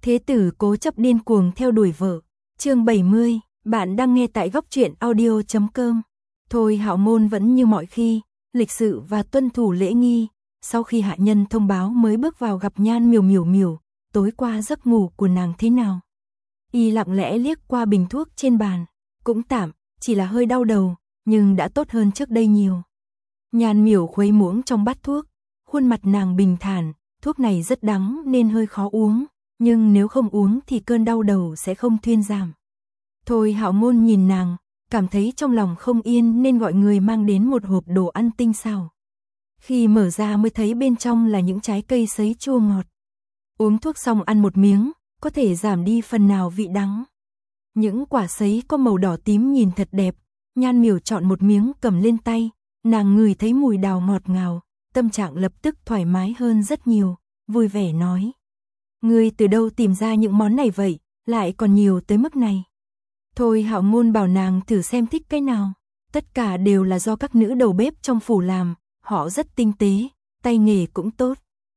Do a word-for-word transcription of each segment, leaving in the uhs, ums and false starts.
Thế tử cố chấp điên cuồng theo đuổi vợ. Chương bảy mươi, bạn đang nghe tại góc truyện audio chấm com. Thôi Hạo Môn vẫn như mọi khi, lịch sự và tuân thủ lễ nghi. Sau khi hạ nhân thông báo mới bước vào gặp Nhan Miểu Miểu Miểu, tối qua giấc ngủ của nàng thế nào? Y lặng lẽ liếc qua bình thuốc trên bàn, cũng tạm, chỉ là hơi đau đầu, nhưng đã tốt hơn trước đây nhiều. Nhan Miểu khuấy muỗng trong bát thuốc, khuôn mặt nàng bình thản, thuốc này rất đắng nên hơi khó uống, nhưng nếu không uống thì cơn đau đầu sẽ không thuyên giảm. Thôi Hạo Môn nhìn nàng, cảm thấy trong lòng không yên nên gọi người mang đến một hộp đồ ăn tinh xảo. Khi mở ra mới thấy bên trong là những trái cây sấy chua ngọt. Uống thuốc xong ăn một miếng, có thể giảm đi phần nào vị đắng. Những quả sấy có màu đỏ tím nhìn thật đẹp, Nhan Miểu chọn một miếng cầm lên tay, nàng ngửi thấy mùi đào ngọt ngào, tâm trạng lập tức thoải mái hơn rất nhiều, vui vẻ nói. Ngươi từ đâu tìm ra những món này vậy, lại còn nhiều tới mức này? Thôi Hạo Môn bảo nàng thử xem thích cái nào, tất cả đều là do các nữ đầu bếp trong phủ làm, họ rất tinh tế, tay nghề cũng tốt.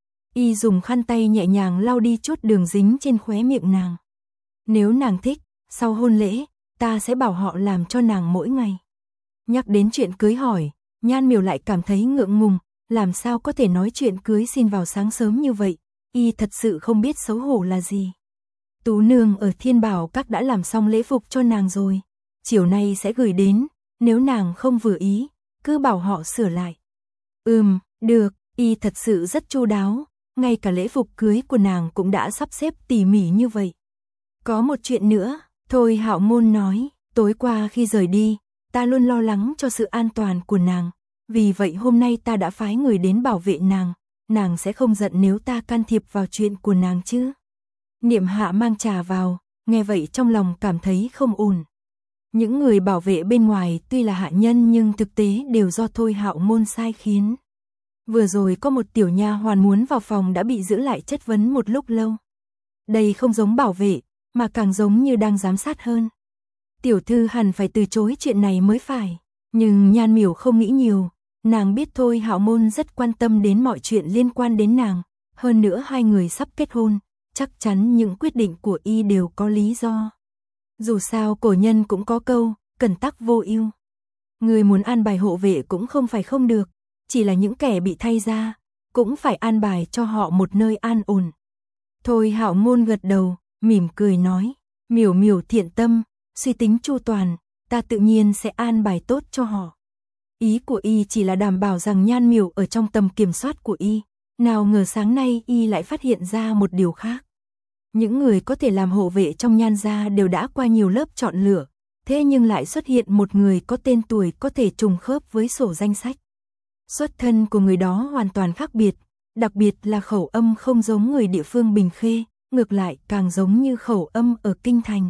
Y dùng khăn tay nhẹ nhàng lau đi chút đường dính trên khóe miệng nàng. Nếu nàng thích, sau hôn lễ, ta sẽ bảo họ làm cho nàng mỗi ngày. Nhắc đến chuyện cưới hỏi, Nhan Miểu lại cảm thấy ngượng ngùng, làm sao có thể nói chuyện cưới xin vào sáng sớm như vậy, y thật sự không biết xấu hổ là gì. Tú nương ở Thiên Bảo Các đã làm xong lễ phục cho nàng rồi, chiều nay sẽ gửi đến, nếu nàng không vừa ý, cứ bảo họ sửa lại. Ừm, được, y thật sự rất chu đáo, ngay cả lễ phục cưới của nàng cũng đã sắp xếp tỉ mỉ như vậy. Có một chuyện nữa, Thôi Hạo Môn nói, tối qua khi rời đi, ta luôn lo lắng cho sự an toàn của nàng, vì vậy hôm nay ta đã phái người đến bảo vệ nàng, nàng sẽ không giận nếu ta can thiệp vào chuyện của nàng chứ? Niệm Hạ mang trà vào, nghe vậy trong lòng cảm thấy không ổn. Những người bảo vệ bên ngoài tuy là hạ nhân nhưng thực tế đều do Thôi Hạo Môn sai khiến. Vừa rồi có một tiểu nha hoàn muốn vào phòng đã bị giữ lại chất vấn một lúc lâu. Đây không giống bảo vệ, mà càng giống như đang giám sát hơn. Tiểu thư hẳn phải từ chối chuyện này mới phải, nhưng Nhan Miểu không nghĩ nhiều, nàng biết Thôi Hạo Môn rất quan tâm đến mọi chuyện liên quan đến nàng, hơn nữa hai người sắp kết hôn, chắc chắn những quyết định của y đều có lý do. Dù sao cổ nhân cũng có câu, cẩn tắc vô ưu. Người muốn an bài hộ vệ cũng không phải không được, chỉ là những kẻ bị thay ra, cũng phải an bài cho họ một nơi an ổn. Thôi Hạo Môn gật đầu, mỉm cười nói, Miểu Miểu thiện tâm, suy tính chu toàn, ta tự nhiên sẽ an bài tốt cho họ. Ý của y chỉ là đảm bảo rằng Nhan Miểu ở trong tầm kiểm soát của y, nào ngờ sáng nay y lại phát hiện ra một điều khác. Những người có thể làm hộ vệ trong Nhan gia đều đã qua nhiều lớp chọn lựa, thế nhưng lại xuất hiện một người có tên tuổi có thể trùng khớp với sổ danh sách. Xuất thân của người đó hoàn toàn khác biệt, đặc biệt là khẩu âm không giống người địa phương Bình Khê, ngược lại càng giống như khẩu âm ở Kinh Thành.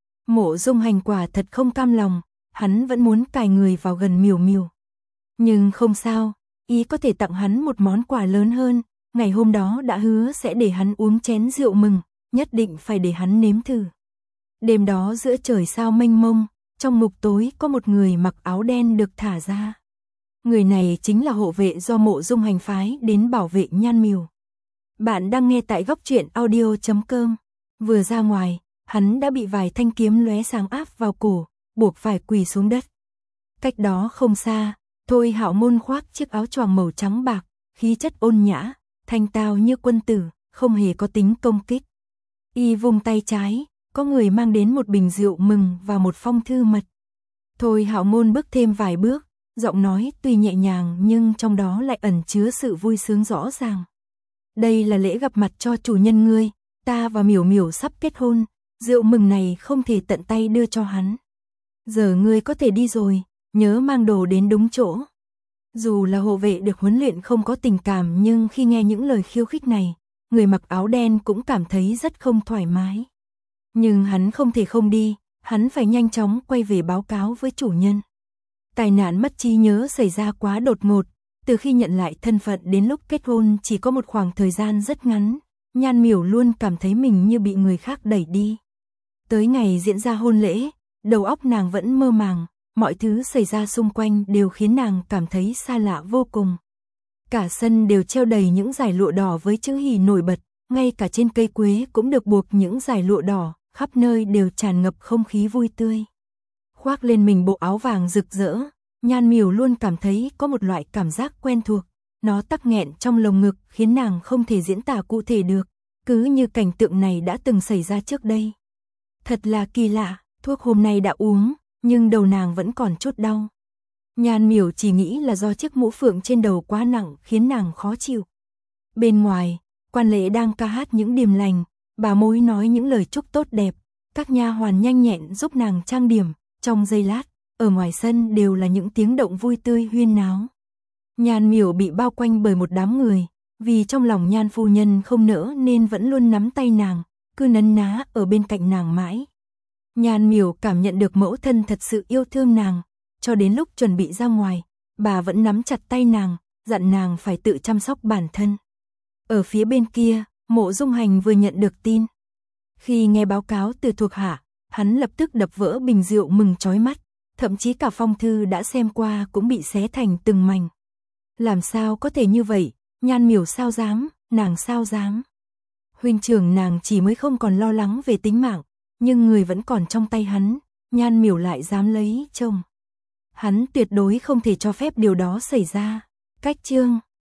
Mộ Dung Hành quả thật không cam lòng, hắn vẫn muốn cài người vào gần Miểu Miểu. Nhưng không sao, y có thể tặng hắn một món quà lớn hơn, ngày hôm đó đã hứa sẽ để hắn uống chén rượu mừng, nhất định phải để hắn nếm thử. Đêm đó giữa trời sao mênh mông, trong ngục tối có một người mặc áo đen được thả ra. Người này chính là hộ vệ do Mộ Dung Hành phái đến bảo vệ Nhan Miểu. Bạn đang nghe tại góc truyện audio chấm com. Vừa ra ngoài, hắn đã bị vài thanh kiếm lóe sáng áp vào cổ, buộc phải quỳ xuống đất. Cách đó không xa, Thôi Hạo Môn khoác chiếc áo choàng màu trắng bạc, khí chất ôn nhã, thanh tao như quân tử, không hề có tính công kích. Y vung tay trái, có người mang đến một bình rượu mừng và một phong thư mật. Thôi Hạo Môn bước thêm vài bước, giọng nói tuy nhẹ nhàng nhưng trong đó lại ẩn chứa sự vui sướng rõ ràng. Đây là lễ gặp mặt cho chủ nhân ngươi, ta và Miểu Miểu sắp kết hôn, rượu mừng này không thể tận tay đưa cho hắn. Giờ ngươi có thể đi rồi, nhớ mang đồ đến đúng chỗ. Dù là hộ vệ được huấn luyện không có tình cảm nhưng khi nghe những lời khiêu khích này, người mặc áo đen cũng cảm thấy rất không thoải mái. Nhưng hắn không thể không đi, hắn phải nhanh chóng quay về báo cáo với chủ nhân. Tai nạn mất trí nhớ xảy ra quá đột ngột, từ khi nhận lại thân phận đến lúc kết hôn chỉ có một khoảng thời gian rất ngắn, Nhan Miểu luôn cảm thấy mình như bị người khác đẩy đi. Tới ngày diễn ra hôn lễ, đầu óc nàng vẫn mơ màng, mọi thứ xảy ra xung quanh đều khiến nàng cảm thấy xa lạ vô cùng. Cả sân đều treo đầy những dải lụa đỏ với chữ hỉ nổi bật, ngay cả trên cây quế cũng được buộc những dải lụa đỏ, khắp nơi đều tràn ngập không khí vui tươi. Khoác lên mình bộ áo vàng rực rỡ, Nhan Miểu luôn cảm thấy có một loại cảm giác quen thuộc, nó tắc nghẹn trong lồng ngực khiến nàng không thể diễn tả cụ thể được, cứ như cảnh tượng này đã từng xảy ra trước đây. Thật là kỳ lạ, thuốc hôm nay đã uống, nhưng đầu nàng vẫn còn chút đau. Nhan Miểu chỉ nghĩ là do chiếc mũ phượng trên đầu quá nặng khiến nàng khó chịu. Bên ngoài, quan lễ đang ca hát những điềm lành, bà mối nói những lời chúc tốt đẹp, các nha hoàn nhanh nhẹn giúp nàng trang điểm, trong giây lát, ở ngoài sân đều là những tiếng động vui tươi huyên náo. Nhan Miểu bị bao quanh bởi một đám người, vì trong lòng Nhan phu nhân không nỡ nên vẫn luôn nắm tay nàng, cứ nấn ná ở bên cạnh nàng mãi. Nhan Miểu cảm nhận được mẫu thân thật sự yêu thương nàng, cho đến lúc chuẩn bị ra ngoài, bà vẫn nắm chặt tay nàng, dặn nàng phải tự chăm sóc bản thân. Ở phía bên kia, Mộ Dung Hành vừa nhận được tin. Khi nghe báo cáo từ thuộc hạ, hắn lập tức đập vỡ bình rượu mừng chói mắt, thậm chí cả phong thư đã xem qua cũng bị xé thành từng mảnh. Làm sao có thể như vậy, Nhan Miểu sao dám, nàng sao dám. Huynh trưởng nàng chỉ mới không còn lo lắng về tính mạng, nhưng người vẫn còn trong tay hắn, Nhan Miểu lại dám lấy chồng. Hắn tuyệt đối không thể cho phép điều đó xảy ra. Cách chương